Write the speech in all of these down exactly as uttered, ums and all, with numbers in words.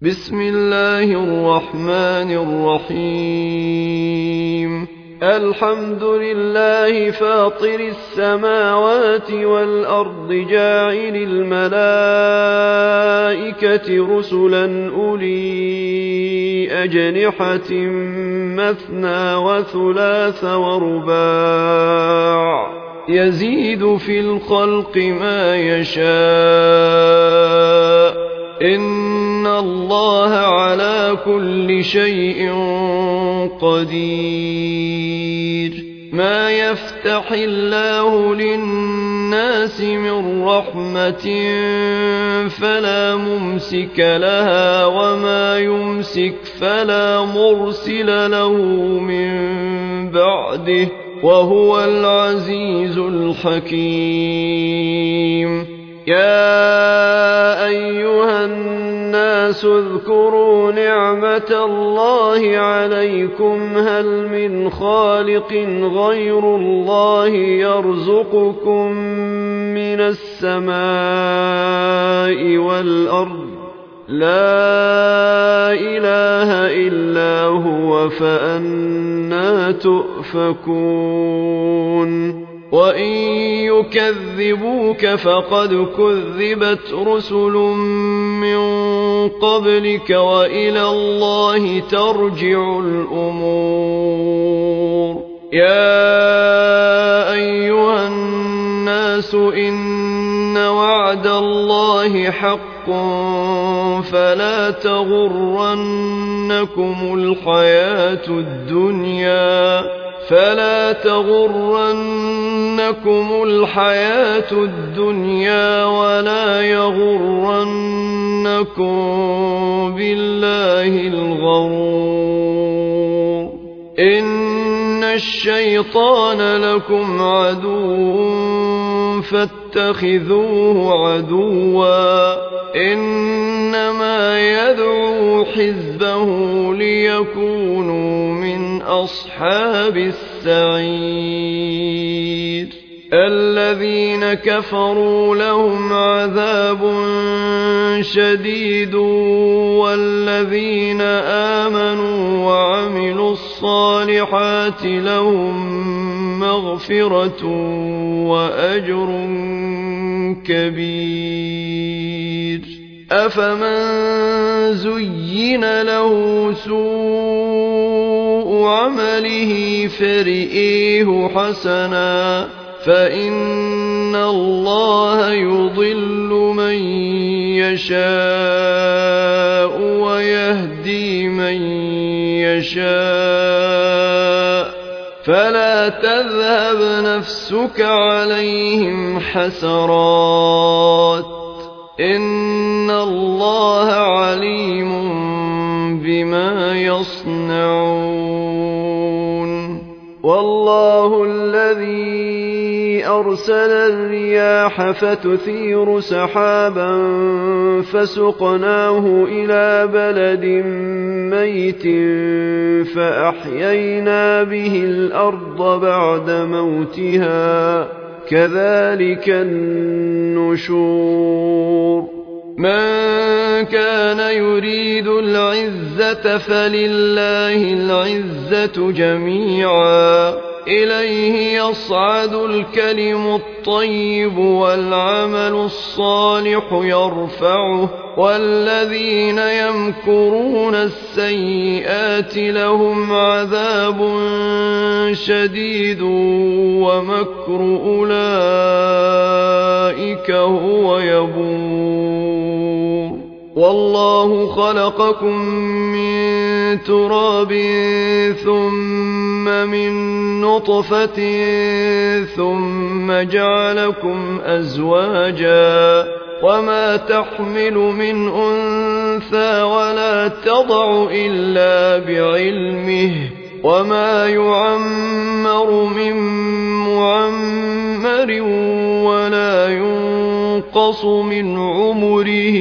بسم الله الرحمن الرحيم الحمد لله فاطر السماوات والأرض جاعل الملائكة رسلا أولي أجنحة مثنى وثلاث ورباع يزيد في الخلق ما يشاء إن الله على كل شيء قدير ما يفتح الله للناس من رحمة فلا ممسك لها وما يمسك فلا مرسل له من بعده وهو العزيز الحكيم يا أيها الناس اذكروا نعمة الله عليكم هل من خالق غير الله يرزقكم من السماء والأرض لا إله إلا هو فأنى تؤفكون وإن يكذبوك فقد كذبت رسل من قبلك وإلى الله ترجع الأمور يا أيها الناس إن وعد الله حق فلا تغرنكم الحياة الدنيا فلا تغرنكم الحياة الدنيا ولا يغرنكم بالله الغرور إن الشيطان لكم عدو فاتخذوه عدوا إنما يدعو حزبه ليكونوا من أصحاب السعير الذين كفروا لهم عذاب شديد والذين آمنوا وعملوا الصالحات لهم مغفرة وأجر كبير أفمن زين له سوء عمله فرئيه حسنا فإن الله يضل من يشاء ويهدي من يشاء فلا تذهب نفسك عليهم حسرات إن الله عليم بما يصنعون والله الذي أرسل الرياح فتثير سحابا فسقناه إلى بلد ميت فأحيينا به الأرض بعد موتها كذلك النشور من كان يريد العزة فلله العزة جميعا إليه يصعد الكلم الطيب والعمل الصالح يرفعه والذين يمكرون السيئات لهم عذاب شديد ومكر أولئك هو يبور والله خلقكم من تراب ثم من نطفة ثم جعلكم أزواجا وما تحمل من أنثى ولا تضع إلا بعلمه وما يعمر من معمر ولا ينقص من عمره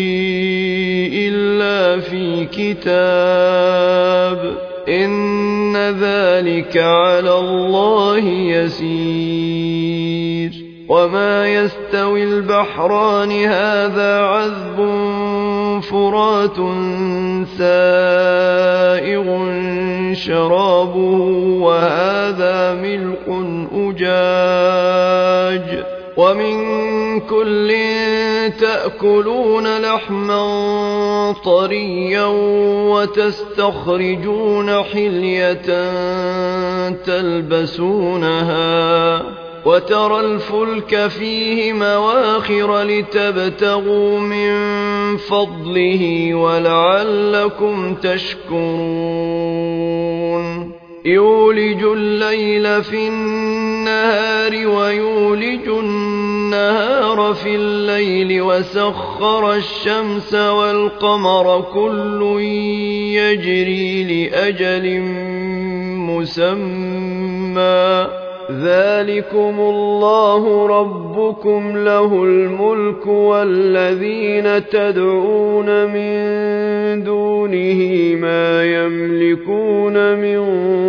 إلا في كتاب إن ذلك على الله يسير وما يستوي البحران هذا عذب فرات سائغ شرابه وهذا ملح أجاج ومن كل تأكلون لحما طريا وتستخرجون حلية تلبسونها وترى الفلك فيه مواخر لتبتغوا من فضله ولعلكم تشكرون يولج الليل في النهار ويولج النهار في الليل وسخر الشمس والقمر كل يجري لأجل مسمى ذلكم الله ربكم له الملك والذين تدعون من دونه ما يملكون من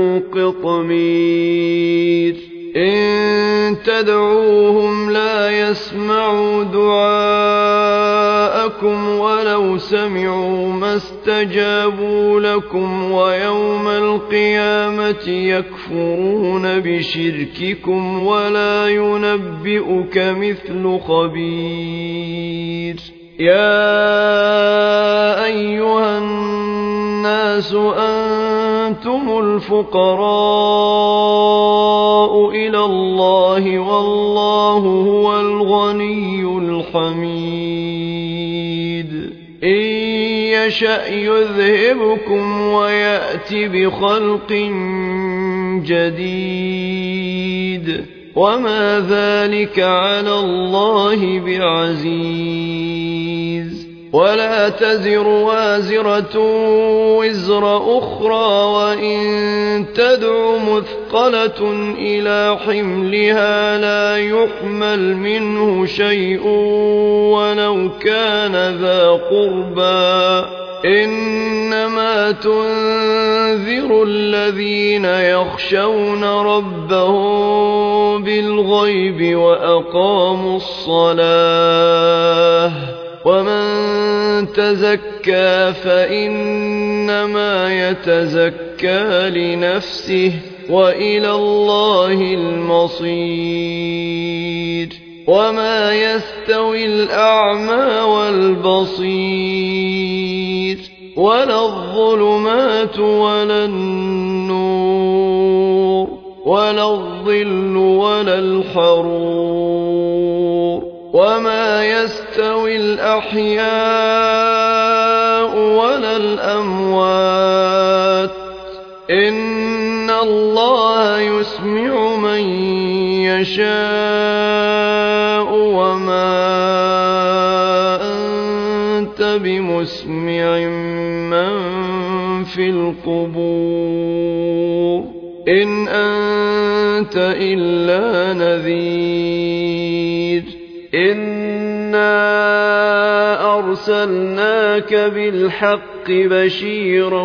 قطمير إن تدعوهم لا يسمعوا دعاءكم ولو سمعوا ما استجابوا لكم ويوم القيامة يكفرون بشرككم ولا ينبئك مثل خبير يا أيها الناس أنتم الفقراء إلى الله والله هو الغني الحميد إن يشأ يذهبكم ويأت بخلق جديد وما ذلك على الله بعزيز ولا تزر وازرة وزر أخرى وإن تدع مثقلة إلى حملها لا يحمل منه شيء ولو كان ذا قربى إنما تنذر الذين يخشون ربهم بالغيب وأقاموا الصلاة ومن تزكى فإنما يتزكى لنفسه وإلى الله المصير وما يستوي الأعمى والبصير ولا الظلمات ولا النور ولا الظل ولا الحرور وما يستوي الأحياء ولا الأموات إن الله يسمع من يشاء وما أنت بمسمع من في القبور إن أنت إلا نذير إنا أرسلناك بالحق بشيرا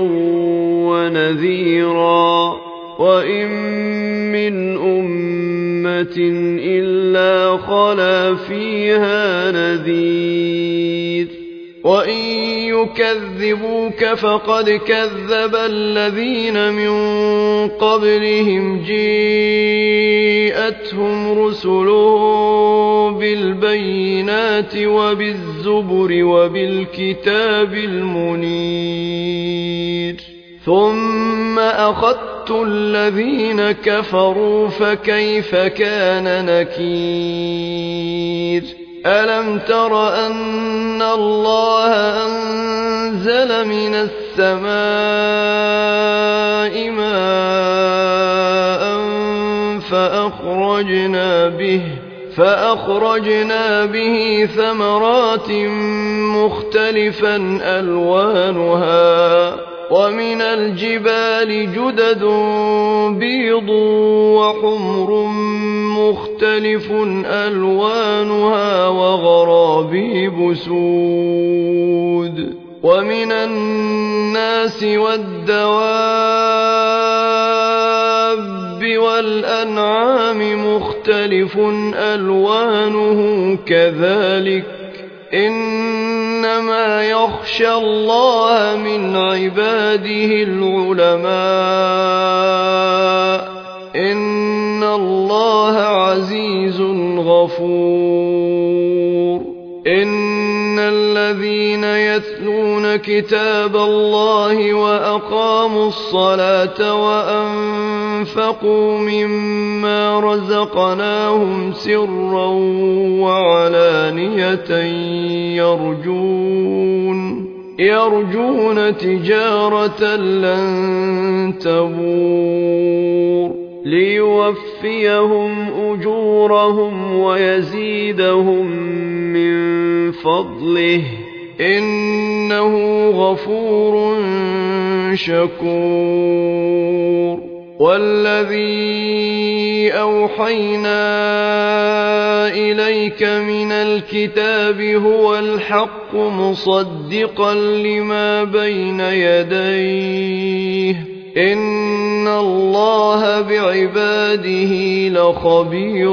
ونذيرا وإن من أمة إلا خلا فيها نذير وإن يكذبوك فقد كذب الذين من قبلهم جاءتهم رسلهم بالبينات وبالزبر وبالكتاب المنير ثم أخذت الذين كفروا فكيف كان نكير ألم تر أن الله أنزل من السماء ماء فأخرجنا به فأخرجنا به ثمرات مختلفا ألوانها ومن الجبال جدد بيض وحمر مختلف ألوانها وغرابيب سود ومن الناس والدواب والأنعام مختلف ألوانه كذلك إن إنما يخشى الله من عباده العلماء إن الله عزيز غفور إن الذين يتلون كتاب الله وأقاموا الصلاة وأنفقوا مما رزقناهم سرا وعلانية يرجون يرجون تجارة لن تبور ليوفيهم أجورهم ويزيدهم من فضله إنه غفور شكور والذي أوحينا إليك من الكتاب هو الحق مصدقا لما بين يديه إن الله بعباده لخبير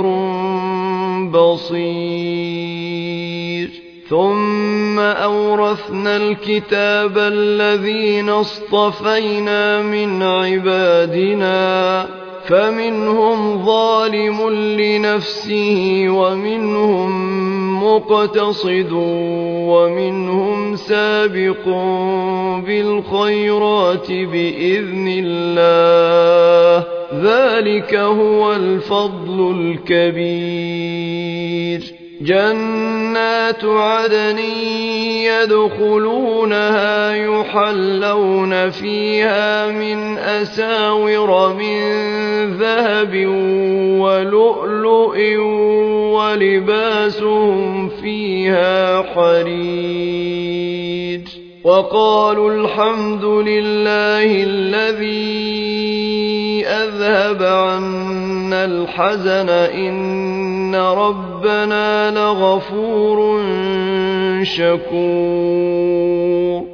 بصير ثم أورثنا الكتاب الذين اصطفينا من عبادنا فمنهم ظالم لنفسه ومنهم مقتصد ومنهم سابق بالخيرات بإذن الله ذلك هو الفضل الكبير جنات عدن يدخلونها يحلون فيها من أساور من ذهب ولؤلؤ ولباسهم فيها حرير وقالوا الحمد لله الذي أذهب عنا الحزن إن ربنا لغفور شكور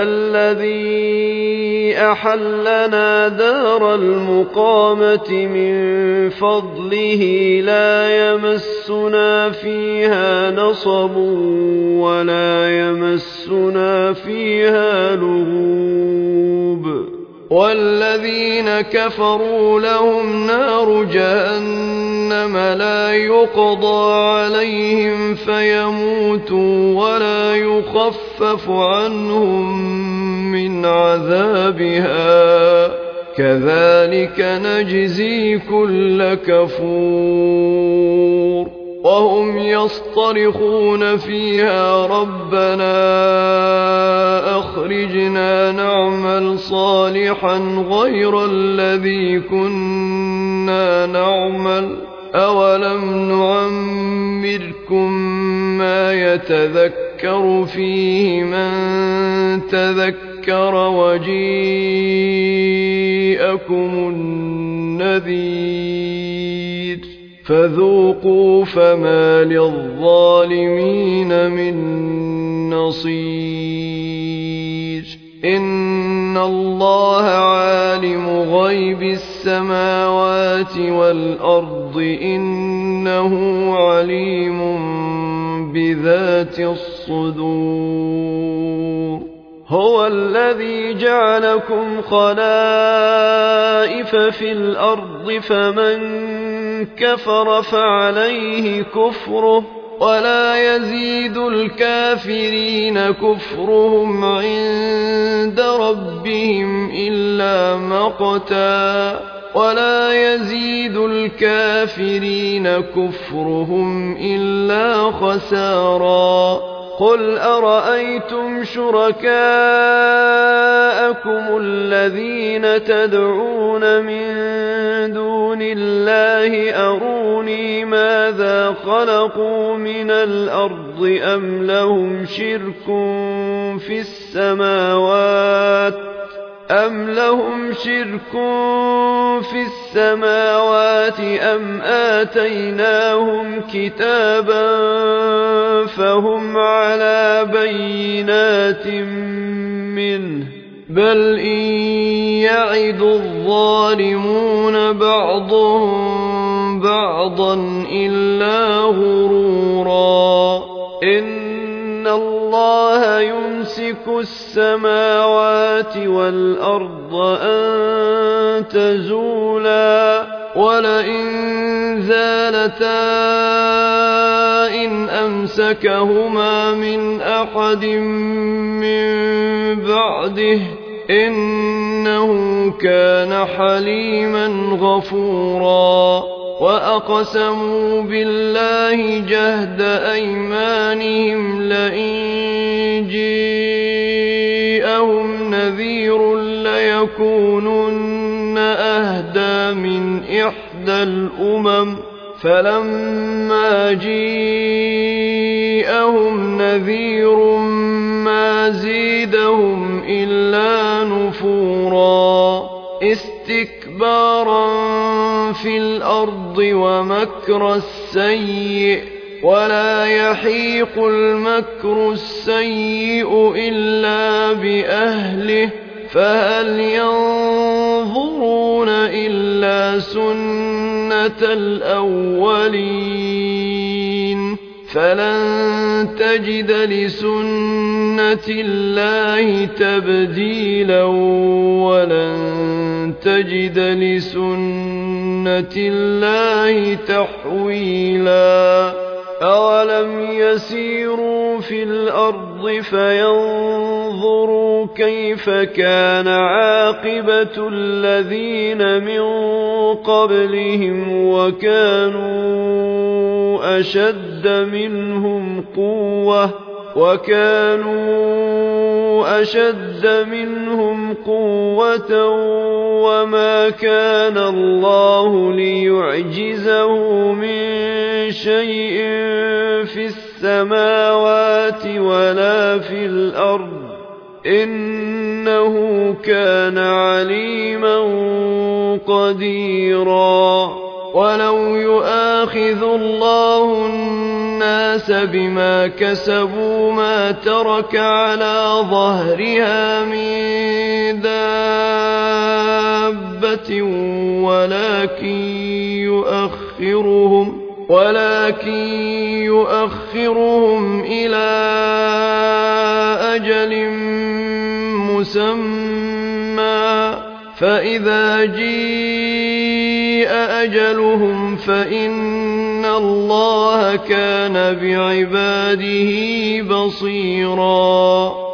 الذي أحلنا دار المقامة من فضله لا يمسنا فيها نصب ولا يمسنا فيها لغوب والذين كفروا لهم نار جهنم لا يقضى عليهم فيموتوا ولا يخفف عنهم من عذابها كذلك نجزي كل كفور وهم يصطرخون فيها ربنا أخرجنا نعمل صالحا غير الذي كنا نعمل أولم نعمركم ما يتذكر فيه من تذكر وجيءكم النذير فذوقوا فما للظالمين من نصير إن الله عالم غيب السماوات والأرض إنه عليم بذات الصدور هو الذي جعلكم خلائف في الأرض فمن كفر فعليه كفره ولا يزيد الكافرين كفرهم عند ربهم إلا مقتا ولا يزيد الكافرين كفرهم إلا خسارا قل أرأيتم شركاءكم الذين تدعون من دون الله أروني ماذا خلقوا من الأرض أم لهم شرك في السماوات أم لهم شرك في السماوات أم آتيناهم كتابا فهم على بينات منه بل إن يعد الظالمون بعضهم بعضا إلا غرورا إن الله ما يمسك السماوات والأرض أن تزولا ولئن زالتا إن أمسكهما من أحد من بعده إنه كان حليما غفورا وأقسموا بالله جهد أيمانهم لئن جاءهم نذير ليكونن أهدى من إحدى الأمم فلما جاءهم نذير ما زيدهم إلا نفورا استكبارا في الأرض ومكر السيء ولا يحيق المكر السيء إلا بأهله فهل ينظرون إلا سنة الأولين فلن تجد لسنة الله تبديلا ولن تجد لسنة الله تحويلا أولم يسيروا في الأرض فينظروا كيف كان عاقبة الذين من قبلهم وكانوا أشد منهم قوة وكانوا أشد منهم قوة وما كان الله ليعجزه من شيء في السماوات ولا في الأرض إنه كان عليما قديرا ولو يؤاخذ الله الناس بما كسبوا ما ترك على ظهرها من دابة ولكن يؤخرهم ولكن يؤخرهم إلى أجل مسمى فإذا جاء أجلهم فإن الله كان بعباده بصيرا